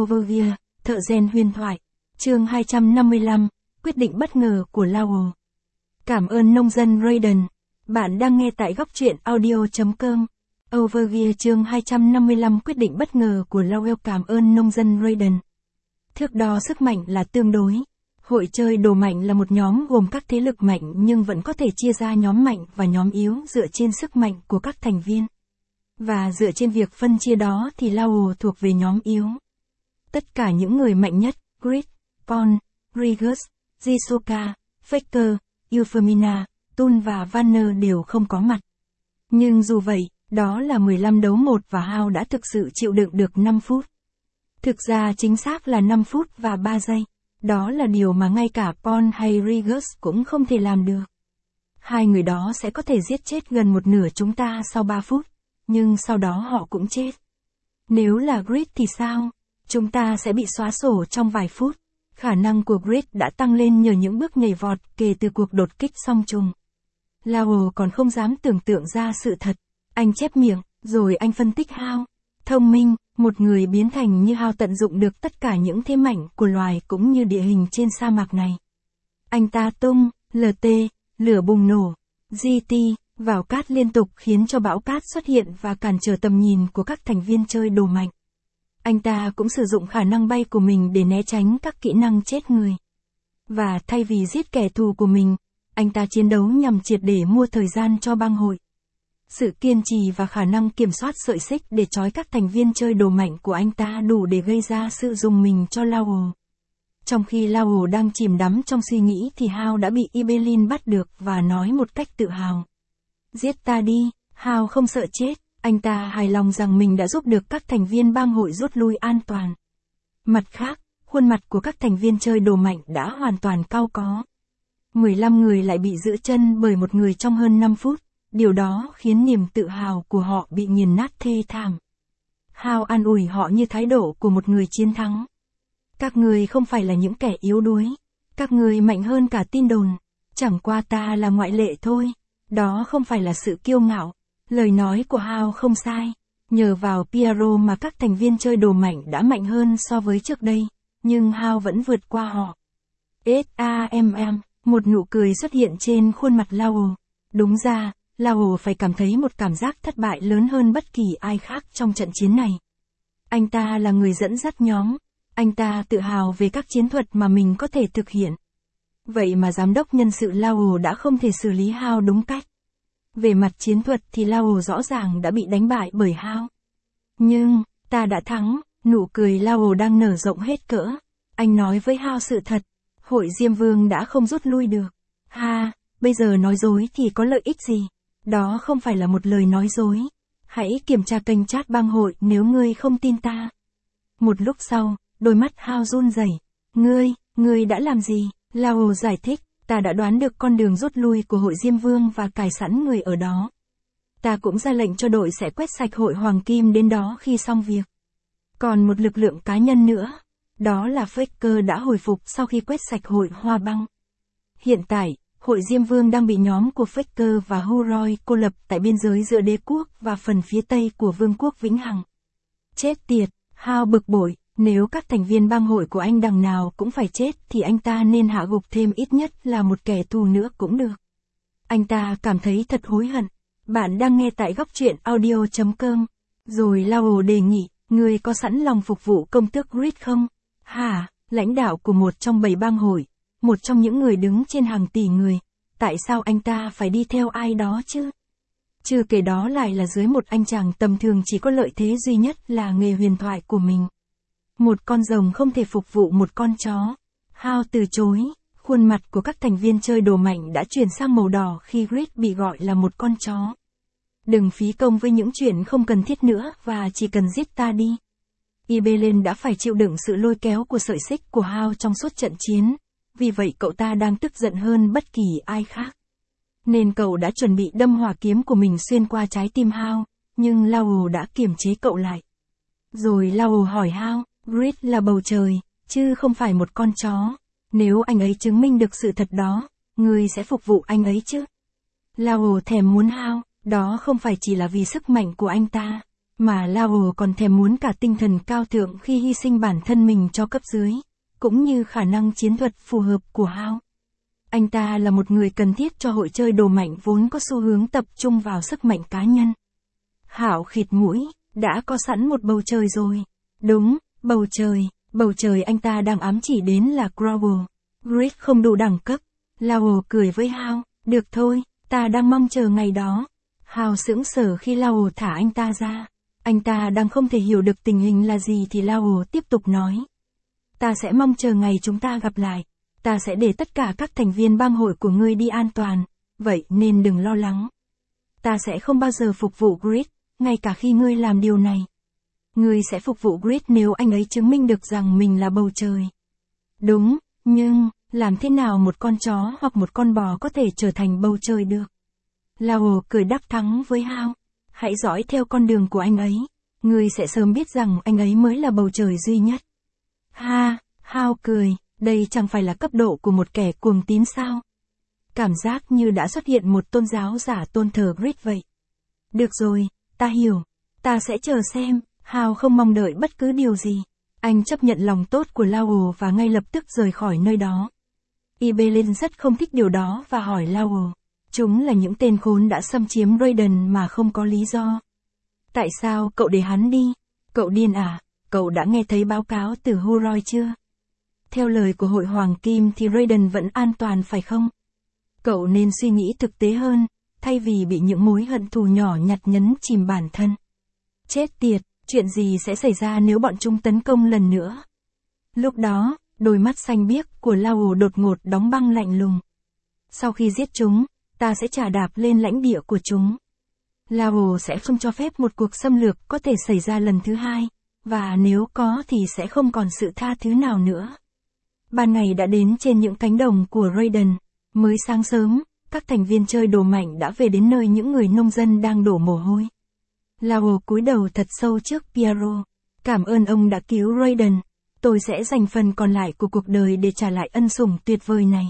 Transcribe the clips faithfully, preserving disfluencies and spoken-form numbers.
Overview, thợ rèn huyền thoại. Chương hai trăm năm mươi lăm, quyết định bất ngờ của Lowell. Cảm ơn nông dân Raiden. Bạn đang nghe tại góc truyện audio chấm com. Overview chương hai trăm năm mươi lăm, quyết định bất ngờ của Lowell. Cảm ơn nông dân Raiden. Thước đo sức mạnh là tương đối. Hội chơi đồ mạnh là một nhóm gồm các thế lực mạnh nhưng vẫn có thể chia ra nhóm mạnh và nhóm yếu dựa trên sức mạnh của các thành viên. Và dựa trên việc phân chia đó thì Lowell thuộc về nhóm yếu. Tất cả những người mạnh nhất, Grit, Paul, Rigus, Jisuka, Faker, Euphemina, Tun và Vanner đều không có mặt. Nhưng dù vậy, đó là mười lăm đấu một và Hao đã thực sự chịu đựng được năm phút. Thực ra chính xác là năm phút và ba giây. Đó là điều mà ngay cả Paul hay Rigus cũng không thể làm được. Hai người đó sẽ có thể giết chết gần một nửa chúng ta sau ba phút, nhưng sau đó họ cũng chết. Nếu là Grit thì sao? Chúng ta sẽ bị xóa sổ trong vài phút. Khả năng của Grit đã tăng lên nhờ những bước nhảy vọt kể từ cuộc đột kích song trùng. Lowell còn không dám tưởng tượng ra sự thật. Anh chép miệng, rồi anh phân tích Hao. Thông minh, một người biến thành như Hao tận dụng được tất cả những thế mạnh của loài cũng như địa hình trên sa mạc này. Anh ta tung, lờ tê, lửa bùng nổ, giê tê, vào cát liên tục khiến cho bão cát xuất hiện và cản trở tầm nhìn của các thành viên chơi đồ mạnh. Anh ta cũng sử dụng khả năng bay của mình để né tránh các kỹ năng chết người. Và thay vì giết kẻ thù của mình, anh ta chiến đấu nhằm triệt để mua thời gian cho bang hội. Sự kiên trì và khả năng kiểm soát sợi xích để trói các thành viên chơi đồ mạnh của anh ta đủ để gây ra sự rùng mình cho Lowell. Trong khi Lowell đang chìm đắm trong suy nghĩ thì Hao đã bị Ibelin bắt được và nói một cách tự hào. Giết ta đi, Hao không sợ chết, anh ta hài lòng rằng mình đã giúp được các thành viên bang hội rút lui an toàn. Mặt khác, khuôn mặt của các thành viên chơi đồ mạnh đã hoàn toàn cau có. mười lăm người lại bị giữ chân bởi một người trong hơn năm phút. Điều đó khiến niềm tự hào của họ bị nghiền nát thê thảm. Hao an ủi họ như thái độ của một người chiến thắng. Các người không phải là những kẻ yếu đuối. Các người mạnh hơn cả tin đồn. Chẳng qua ta là ngoại lệ thôi. Đó không phải là sự kiêu ngạo. Lời nói của Hao không sai. Nhờ vào Piero mà các thành viên chơi đồ mạnh đã mạnh hơn so với trước đây. Nhưng Hao vẫn vượt qua họ. SAMM, một nụ cười xuất hiện trên khuôn mặt Lowell. Đúng ra, Lowell phải cảm thấy một cảm giác thất bại lớn hơn bất kỳ ai khác trong trận chiến này. Anh ta là người dẫn dắt nhóm. Anh ta tự hào về các chiến thuật mà mình có thể thực hiện. Vậy mà giám đốc nhân sự Lowell đã không thể xử lý Hao đúng cách. Về mặt chiến thuật thì Lowell rõ ràng đã bị đánh bại bởi Hao. Nhưng, ta đã thắng, nụ cười Lowell đang nở rộng hết cỡ. Anh nói với Hao sự thật. Hội Diêm Vương đã không rút lui được. Ha, bây giờ nói dối thì có lợi ích gì? Đó không phải là một lời nói dối. Hãy kiểm tra kênh chat bang hội nếu ngươi không tin ta. Một lúc sau, đôi mắt Hao run rẩy. Ngươi, ngươi đã làm gì? Lowell giải thích, ta đã đoán được con đường rút lui của hội Diêm Vương và cài sẵn người ở đó. Ta cũng ra lệnh cho đội sẽ quét sạch hội Hoàng Kim đến đó khi xong việc. Còn một lực lượng cá nhân nữa. Đó là Faker đã hồi phục sau khi quét sạch hội Hoa Băng. Hiện tại, hội Diêm Vương đang bị nhóm của Faker và Huroi cô lập tại biên giới giữa đế quốc và phần phía tây của vương quốc Vĩnh Hằng. Chết tiệt, Hao bực bội, nếu các thành viên bang hội của anh đằng nào cũng phải chết thì anh ta nên hạ gục thêm ít nhất là một kẻ thù nữa cũng được. Anh ta cảm thấy thật hối hận. Bạn đang nghe tại góc truyện audio chấm com. Rồi Lowell đề nghị, người có sẵn lòng phục vụ công tước Grit không? Hả, lãnh đạo của một trong bảy bang hội. Một trong những người đứng trên hàng tỷ người, tại sao anh ta phải đi theo ai đó chứ? Chưa kể đó lại là dưới một anh chàng tầm thường chỉ có lợi thế duy nhất là nghề huyền thoại của mình. Một con rồng không thể phục vụ một con chó. Hao từ chối, khuôn mặt của các thành viên chơi đồ mạnh đã chuyển sang màu đỏ khi Grit bị gọi là một con chó. Đừng phí công với những chuyện không cần thiết nữa và chỉ cần giết ta đi. Ibelin đã phải chịu đựng sự lôi kéo của sợi xích của Hao trong suốt trận chiến. Vì vậy cậu ta đang tức giận hơn bất kỳ ai khác. Nên cậu đã chuẩn bị đâm hỏa kiếm của mình xuyên qua trái tim Hao, nhưng Lowell đã kiềm chế cậu lại. Rồi Lowell hỏi Hao, Grit là bầu trời, chứ không phải một con chó. Nếu anh ấy chứng minh được sự thật đó, ngươi sẽ phục vụ anh ấy chứ? Lowell thèm muốn Hao, đó không phải chỉ là vì sức mạnh của anh ta, Mà Lao còn thèm muốn cả tinh thần cao thượng khi hy sinh bản thân mình cho cấp dưới, cũng như khả năng chiến thuật phù hợp của Hao. Anh ta là một người cần thiết cho hội chơi đồ mạnh vốn có xu hướng tập trung vào sức mạnh cá nhân. Hảo khịt mũi, đã có sẵn một bầu trời rồi. Đúng, bầu trời, bầu trời anh ta đang ám chỉ đến là Grover. Grid không đủ đẳng cấp. Lao cười với Hao, được thôi, ta đang mong chờ ngày đó. Hao sững sờ khi Lao thả anh ta ra. Anh ta đang không thể hiểu được tình hình là gì thì Lao tiếp tục nói. Ta sẽ mong chờ ngày chúng ta gặp lại. Ta sẽ để tất cả các thành viên bang hội của ngươi đi an toàn, vậy nên đừng lo lắng. Ta sẽ không bao giờ phục vụ Grid, ngay cả khi ngươi làm điều này. Ngươi sẽ phục vụ Grid nếu anh ấy chứng minh được rằng mình là bầu trời. Đúng, nhưng, làm thế nào một con chó hoặc một con bò có thể trở thành bầu trời được? Lao cười đắc thắng với Hao. Hãy dõi theo con đường của anh ấy. Ngươi sẽ sớm biết rằng anh ấy mới là bầu trời duy nhất. Ha, Hao cười, đây chẳng phải là cấp độ của một kẻ cuồng tín sao? Cảm giác như đã xuất hiện một tôn giáo giả tôn thờ Grid vậy. Được rồi, ta hiểu. Ta sẽ chờ xem. Hao không mong đợi bất cứ điều gì. Anh chấp nhận lòng tốt của Lao và ngay lập tức rời khỏi nơi đó. Ibelin rất không thích điều đó và hỏi Lao. Chúng là những tên khốn đã xâm chiếm Raiden mà không có lý do. Tại sao cậu để hắn đi? Cậu điên à? Cậu đã nghe thấy báo cáo từ Huroi chưa? Theo lời của Hội Hoàng Kim thì Raiden vẫn an toàn phải không? Cậu nên suy nghĩ thực tế hơn, thay vì bị những mối hận thù nhỏ nhặt nhấn chìm bản thân. Chết tiệt, chuyện gì sẽ xảy ra nếu bọn chúng tấn công lần nữa? Lúc đó, đôi mắt xanh biếc của Lao đột ngột đóng băng lạnh lùng. Sau khi giết chúng, ta sẽ chà đạp lên lãnh địa của chúng. Lao sẽ không cho phép một cuộc xâm lược có thể xảy ra lần thứ hai, và nếu có thì sẽ không còn sự tha thứ nào nữa. Ban ngày đã đến trên những cánh đồng của Raiden. Mới sáng sớm, các thành viên chơi đồ mạnh đã về đến nơi những người nông dân đang đổ mồ hôi. Lao cúi đầu thật sâu trước Piero. Cảm ơn ông đã cứu Raiden. Tôi sẽ dành phần còn lại của cuộc đời để trả lại ân sủng tuyệt vời này.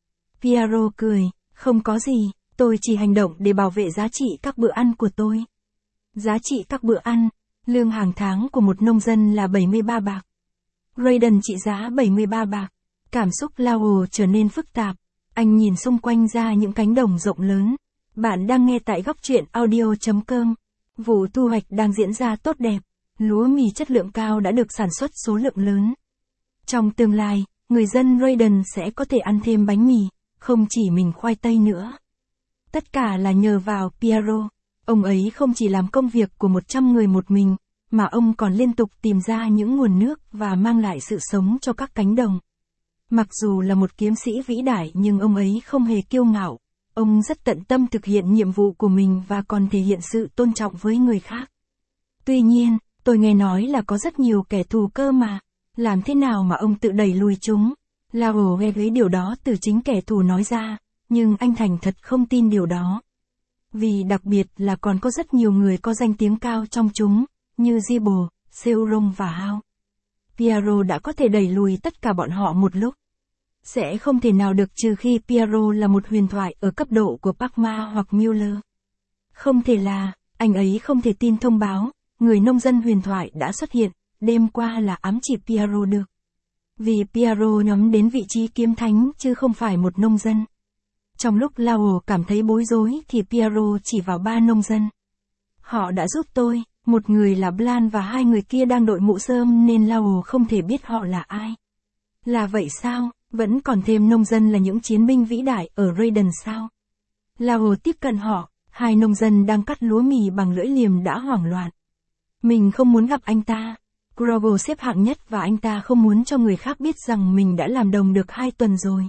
Piero cười, không có gì, tôi chỉ hành động để bảo vệ giá trị các bữa ăn của tôi. Giá trị các bữa ăn, lương hàng tháng của một nông dân là bảy mươi ba bạc. Raiden trị giá bảy mươi ba bạc. Cảm xúc Lao trở nên phức tạp. Anh nhìn xung quanh ra những cánh đồng rộng lớn. Bạn đang nghe tại góc truyện audio chấm com. Vụ thu hoạch đang diễn ra tốt đẹp. Lúa mì chất lượng cao đã được sản xuất số lượng lớn. Trong tương lai, người dân Raiden sẽ có thể ăn thêm bánh mì, không chỉ mình khoai tây nữa. Tất cả là nhờ vào Piero. Ông ấy không chỉ làm công việc của một trăm người một mình, mà ông còn liên tục tìm ra những nguồn nước và mang lại sự sống cho các cánh đồng. Mặc dù là một kiếm sĩ vĩ đại nhưng ông ấy không hề kiêu ngạo. Ông rất tận tâm thực hiện nhiệm vụ của mình và còn thể hiện sự tôn trọng với người khác. Tuy nhiên, tôi nghe nói là có rất nhiều kẻ thù cơ mà. Làm thế nào mà ông tự đẩy lùi chúng? Lao nghe thấy điều đó từ chính kẻ thù nói ra, nhưng anh thành thật không tin điều đó. Vì đặc biệt là còn có rất nhiều người có danh tiếng cao trong chúng, như Zibo, Seurong và Hao. Piero đã có thể đẩy lùi tất cả bọn họ một lúc. Sẽ không thể nào được trừ khi Piero là một huyền thoại ở cấp độ của Pacma hoặc Mueller. Không thể là, anh ấy không thể tin thông báo, người nông dân huyền thoại đã xuất hiện, đêm qua là ám chỉ Piero được. Vì Piero nhắm đến vị trí kiếm thánh chứ không phải một nông dân. Trong lúc Lao cảm thấy bối rối thì Piero chỉ vào ba nông dân. Họ đã giúp tôi, một người là Blan và hai người kia đang đội mũ rơm nên Lao không thể biết họ là ai. Là vậy sao, vẫn còn thêm nông dân là những chiến binh vĩ đại ở Raiden sao? Lao tiếp cận họ, hai nông dân đang cắt lúa mì bằng lưỡi liềm đã hoảng loạn. Mình không muốn gặp anh ta. Grover xếp hạng nhất và anh ta không muốn cho người khác biết rằng mình đã làm đồng được hai tuần rồi.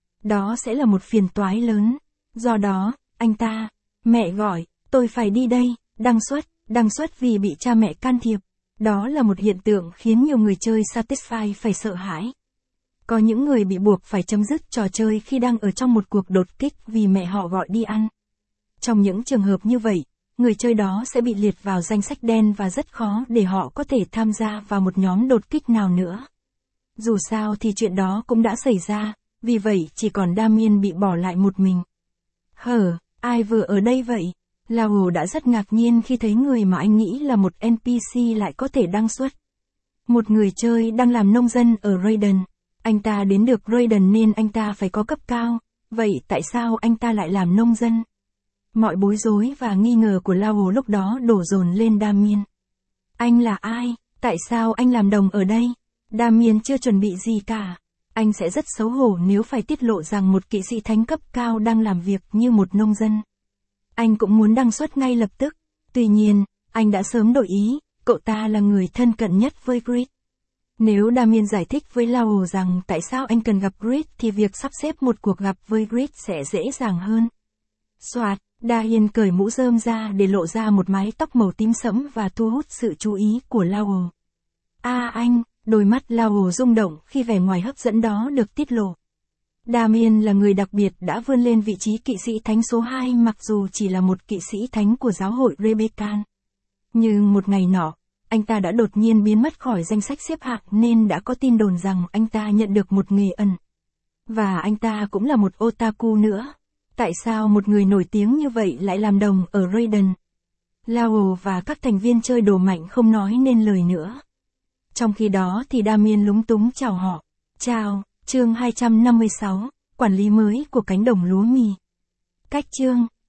Đó sẽ là một phiền toái lớn. Do đó, anh ta, mẹ gọi, tôi phải đi đây, đăng xuất, đăng xuất vì bị cha mẹ can thiệp. Đó là một hiện tượng khiến nhiều người chơi Satisfy phải sợ hãi. Có những người bị buộc phải chấm dứt trò chơi khi đang ở trong một cuộc đột kích vì mẹ họ gọi đi ăn. Trong những trường hợp như vậy, người chơi đó sẽ bị liệt vào danh sách đen và rất khó để họ có thể tham gia vào một nhóm đột kích nào nữa. Dù sao thì chuyện đó cũng đã xảy ra, vì vậy chỉ còn Damien bị bỏ lại một mình. Hở, ai vừa ở đây vậy? Lao đã rất ngạc nhiên khi thấy người mà anh nghĩ là một en pê xê lại có thể đăng xuất. Một người chơi đang làm nông dân ở Raiden. Anh ta đến được Raiden nên anh ta phải có cấp cao, vậy tại sao anh ta lại làm nông dân? Mọi bối rối và nghi ngờ của Lao lúc đó đổ dồn lên Damien. Anh là ai? Tại sao anh làm đồng ở đây? Damien chưa chuẩn bị gì cả. Anh sẽ rất xấu hổ nếu phải tiết lộ rằng một kỵ sĩ thánh cấp cao đang làm việc như một nông dân. Anh cũng muốn đăng xuất ngay lập tức. Tuy nhiên, anh đã sớm đổi ý, cậu ta là người thân cận nhất với Grid. Nếu Damien giải thích với Lao rằng tại sao anh cần gặp Grid thì việc sắp xếp một cuộc gặp với Grid sẽ dễ dàng hơn. Soạt, Damien cởi mũ rơm ra để lộ ra một mái tóc màu tím sẫm và thu hút sự chú ý của Lao. À anh, đôi mắt Lao rung động khi vẻ ngoài hấp dẫn đó được tiết lộ. Damien là người đặc biệt đã vươn lên vị trí kỵ sĩ thánh số hai mặc dù chỉ là một kỵ sĩ thánh của giáo hội Rebeccan. Nhưng một ngày nọ, anh ta đã đột nhiên biến mất khỏi danh sách xếp hạng nên đã có tin đồn rằng anh ta nhận được một nghề ẩn. Và anh ta cũng là một otaku nữa. Tại sao một người nổi tiếng như vậy lại làm đồng ở Raiden? Lao và các thành viên chơi đồ mạnh không nói nên lời nữa. Trong khi đó thì Damien lúng túng chào họ. Chào, chương hai trăm năm mươi sáu, quản lý mới của cánh đồng lúa mì. Cách chương